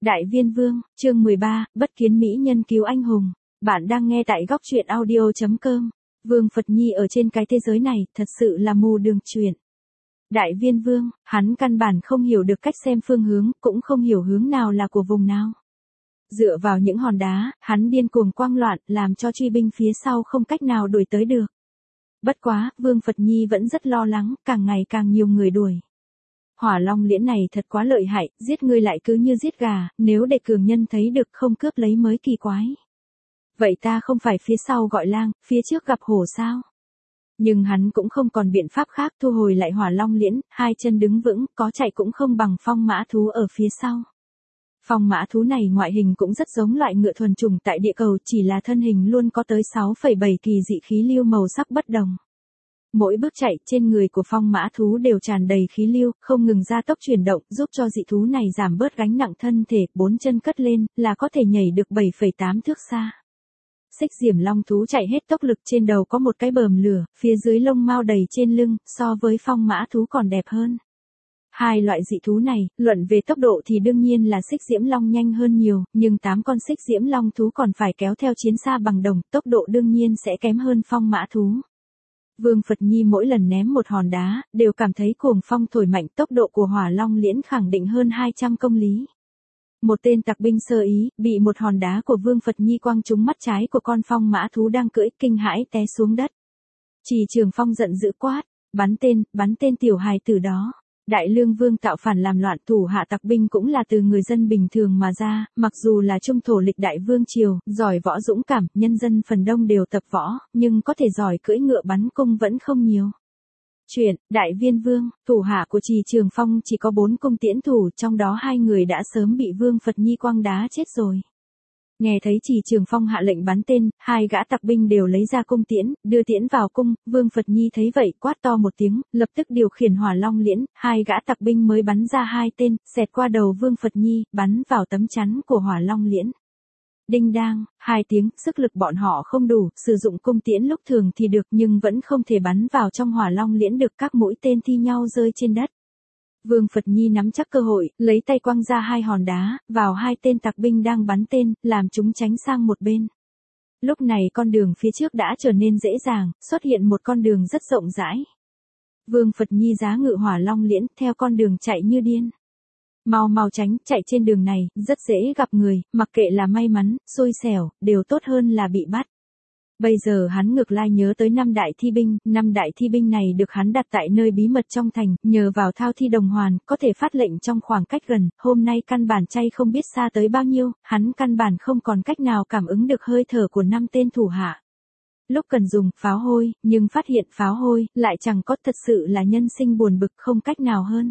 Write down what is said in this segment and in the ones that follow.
Đại Viên Vương, chương 13, bất kiến mỹ nhân cứu anh hùng. Bạn đang nghe tại góc truyện audio.com. Vương Phật Nhi ở trên cái thế giới này thật sự là mù đường chuyện. Đại Viên Vương, hắn căn bản không hiểu được cách xem phương hướng, cũng không hiểu hướng nào là của vùng nào. Dựa vào những hòn đá, hắn điên cuồng quang loạn, làm cho truy binh phía sau không cách nào đuổi tới được. Bất quá, Vương Phật Nhi vẫn rất lo lắng, càng ngày càng nhiều người đuổi. Hỏa Long Liễn này thật quá lợi hại, giết ngươi lại cứ như giết gà, nếu để cường nhân thấy được không cướp lấy mới kỳ quái. Vậy ta không phải phía sau gọi lang, phía trước gặp hổ sao? Nhưng hắn cũng không còn biện pháp khác, thu hồi lại Hỏa Long Liễn, hai chân đứng vững, có chạy cũng không bằng phong mã thú ở phía sau. Phong mã thú này ngoại hình cũng rất giống loại ngựa thuần chủng tại địa cầu, chỉ là thân hình luôn có tới 6,7 kỳ dị khí lưu màu sắc bất đồng. Mỗi bước chạy trên người của phong mã thú đều tràn đầy khí lưu, không ngừng gia tốc chuyển động, giúp cho dị thú này giảm bớt gánh nặng thân thể, 4 chân cất lên, là có thể nhảy được 7,8 thước xa. Xích diểm long thú chạy hết tốc lực, trên đầu có một cái bờm lửa, phía dưới lông mao đầy trên lưng, so với phong mã thú còn đẹp hơn. Hai loại dị thú này, luận về tốc độ thì đương nhiên là xích diễm long nhanh hơn nhiều, nhưng 8 con xích diễm long thú còn phải kéo theo chiến xa bằng đồng, tốc độ đương nhiên sẽ kém hơn phong mã thú. Vương Phật Nhi mỗi lần ném một hòn đá, đều cảm thấy cuồng phong thổi mạnh, tốc độ của Hỏa Long Liễn khẳng định hơn 200 công lý. Một tên tặc binh sơ ý, bị một hòn đá của Vương Phật Nhi quăng trúng mắt trái của con phong mã thú đang cưỡi, kinh hãi té xuống đất. Trì Trường Phong giận dữ quát, bắn tên tiểu hài tử đó. Đại Lương Vương tạo phản làm loạn, thủ hạ tặc binh cũng là từ người dân bình thường mà ra, mặc dù là trung thổ lịch đại vương triều, giỏi võ dũng cảm, nhân dân phần đông đều tập võ, nhưng có thể giỏi cưỡi ngựa bắn cung vẫn không nhiều. Chuyện, Đại Viên Vương, thủ hạ của Trì Trường Phong chỉ có 4 cung tiễn thủ, trong đó 2 người đã sớm bị Vương Phật Nhi quăng đá chết rồi. Nghe thấy Trì Trường Phong hạ lệnh bắn tên, 2 gã tặc binh đều lấy ra cung tiễn, đưa tiễn vào cung, Vương Phật Nhi thấy vậy quát to một tiếng, lập tức điều khiển Hỏa Long Liễn, 2 gã tặc binh mới bắn ra 2 tên, xẹt qua đầu Vương Phật Nhi, bắn vào tấm chắn của Hỏa Long Liễn. Đinh đang, 2 tiếng, sức lực bọn họ không đủ, sử dụng cung tiễn lúc thường thì được nhưng vẫn không thể bắn vào trong Hỏa Long Liễn được, các mũi tên thi nhau rơi trên đất. Vương Phật Nhi nắm chắc cơ hội, lấy tay quăng ra 2 hòn đá, vào 2 tên tặc binh đang bắn tên, làm chúng tránh sang một bên. Lúc này con đường phía trước đã trở nên dễ dàng, xuất hiện một con đường rất rộng rãi. Vương Phật Nhi giá ngự Hỏa Long Liễn, theo con đường chạy như điên. Mau tránh, chạy trên đường này, rất dễ gặp người, mặc kệ là may mắn, xui xẻo, đều tốt hơn là bị bắt. Bây giờ hắn ngược lại nhớ tới 5 đại thi binh, 5 đại thi binh này được hắn đặt tại nơi bí mật trong thành, nhờ vào thao thi đồng hoàn, có thể phát lệnh trong khoảng cách gần, hôm nay căn bản chay không biết xa tới bao nhiêu, hắn căn bản không còn cách nào cảm ứng được hơi thở của 5 tên thủ hạ. Lúc cần dùng pháo hôi, nhưng phát hiện pháo hôi, lại chẳng có, thật sự là nhân sinh buồn bực không cách nào hơn.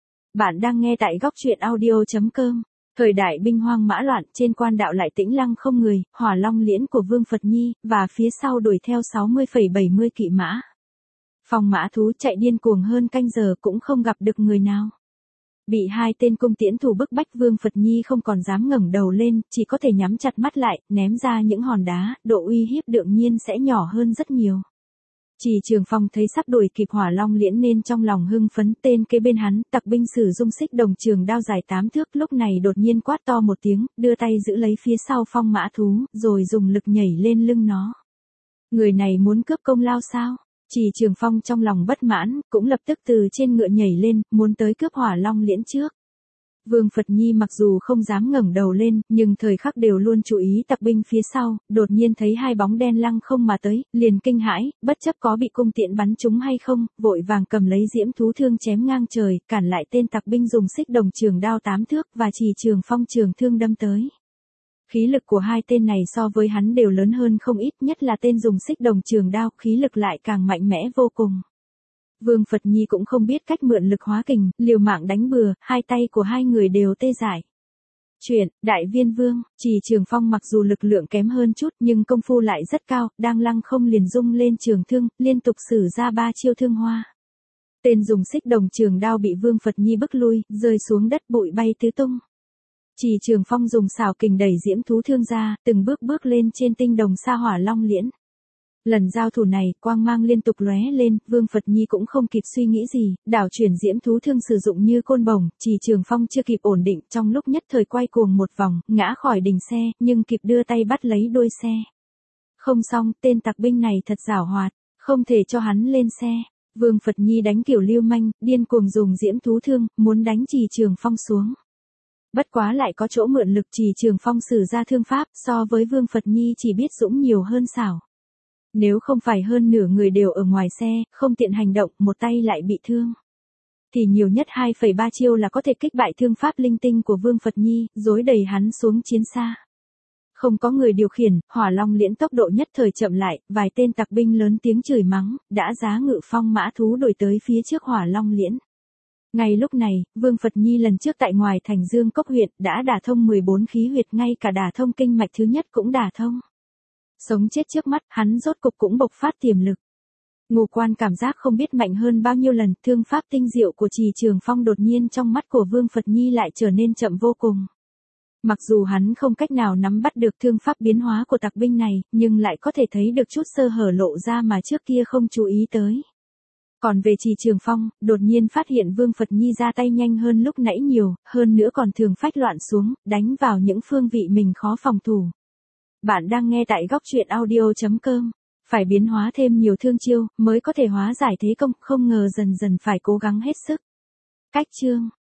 Bạn đang nghe tại góc truyện audio.com. Thời đại binh hoang mã loạn, trên quan đạo lại tĩnh lặng không người, Hỏa Long Liễn của Vương Phật Nhi, và phía sau đuổi theo 60,70 kỵ mã. Phong mã thú chạy điên cuồng hơn canh giờ cũng không gặp được người nào. Bị 2 tên cung tiễn thủ bức bách, Vương Phật Nhi không còn dám ngẩng đầu lên, chỉ có thể nhắm chặt mắt lại, ném ra những hòn đá, độ uy hiếp đương nhiên sẽ nhỏ hơn rất nhiều. Trì Trường Phong thấy sắp đuổi kịp Hỏa Long Liễn nên trong lòng hưng phấn, tên kế bên hắn, tặc binh sử dụng xích đồng trường đao dài 8 thước, lúc này đột nhiên quát to một tiếng, đưa tay giữ lấy phía sau phong mã thú, rồi dùng lực nhảy lên lưng nó. Người này muốn cướp công lao sao? Trì Trường Phong trong lòng bất mãn, cũng lập tức từ trên ngựa nhảy lên, muốn tới cướp Hỏa Long Liễn trước. Vương Phật Nhi mặc dù không dám ngẩng đầu lên, nhưng thời khắc đều luôn chú ý tặc binh phía sau, đột nhiên thấy 2 bóng đen lăng không mà tới, liền kinh hãi, bất chấp có bị cung tiễn bắn trúng hay không, vội vàng cầm lấy diễm thú thương chém ngang trời, cản lại tên tặc binh dùng xích đồng trường đao 8 thước và Trì Trường Phong trường thương đâm tới. Khí lực của 2 tên này so với hắn đều lớn hơn không ít, nhất là tên dùng xích đồng trường đao, khí lực lại càng mạnh mẽ vô cùng. Vương Phật Nhi cũng không biết cách mượn lực hóa kình, liều mạng đánh bừa, 2 tay của 2 người đều tê dại. Chuyện, Đại Viên Vương, Trì Trường Phong mặc dù lực lượng kém hơn chút nhưng công phu lại rất cao, đang lăng không liền dung lên trường thương, liên tục sử ra 3 chiêu thương hoa. Tên dùng xích đồng trường đao bị Vương Phật Nhi bức lui, rơi xuống đất bụi bay tứ tung. Trì Trường Phong dùng xảo kình đẩy diễm thú thương ra, từng bước bước lên trên tinh đồng xa Hỏa Long Liễn. Lần giao thủ này, quang mang liên tục lóe lên, Vương Phật Nhi cũng không kịp suy nghĩ gì, đảo chuyển diễm thú thương sử dụng như côn bổng, Trì Trường Phong chưa kịp ổn định, trong lúc nhất thời quay cuồng một vòng, ngã khỏi đỉnh xe, nhưng kịp đưa tay bắt lấy đuôi xe. Không xong, tên tặc binh này thật giảo hoạt, không thể cho hắn lên xe. Vương Phật Nhi đánh kiểu lưu manh, điên cuồng dùng diễm thú thương, muốn đánh Trì Trường Phong xuống. Bất quá lại có chỗ mượn lực, Trì Trường Phong sử ra thương pháp, so với Vương Phật Nhi chỉ biết dũng nhiều hơn xảo. Nếu không phải hơn nửa người đều ở ngoài xe, không tiện hành động, một tay lại bị thương, thì nhiều nhất 2,3 chiêu là có thể kích bại thương pháp linh tinh của Vương Phật Nhi, dối đẩy hắn xuống chiến xa. Không có người điều khiển, Hỏa Long Liễn tốc độ nhất thời chậm lại, vài tên tặc binh lớn tiếng chửi mắng, đã giá ngự phong mã thú đuổi tới phía trước Hỏa Long Liễn. Ngay lúc này, Vương Phật Nhi lần trước tại ngoài thành Dương Cốc huyện đã đả thông 14 khí huyệt, ngay cả đả thông kinh mạch thứ nhất cũng đả thông. Sống chết trước mắt, hắn rốt cục cũng bộc phát tiềm lực. Ngũ quan cảm giác không biết mạnh hơn bao nhiêu lần, thương pháp tinh diệu của Trì Trường Phong đột nhiên trong mắt của Vương Phật Nhi lại trở nên chậm vô cùng. Mặc dù hắn không cách nào nắm bắt được thương pháp biến hóa của tặc binh này, nhưng lại có thể thấy được chút sơ hở lộ ra mà trước kia không chú ý tới. Còn về Trì Trường Phong, đột nhiên phát hiện Vương Phật Nhi ra tay nhanh hơn lúc nãy nhiều, hơn nữa còn thường phách loạn xuống, đánh vào những phương vị mình khó phòng thủ. Bạn đang nghe tại góc truyện audio.com. Phải biến hóa thêm nhiều thương chiêu, mới có thể hóa giải thế công, không ngờ dần dần phải cố gắng hết sức. Cách chương.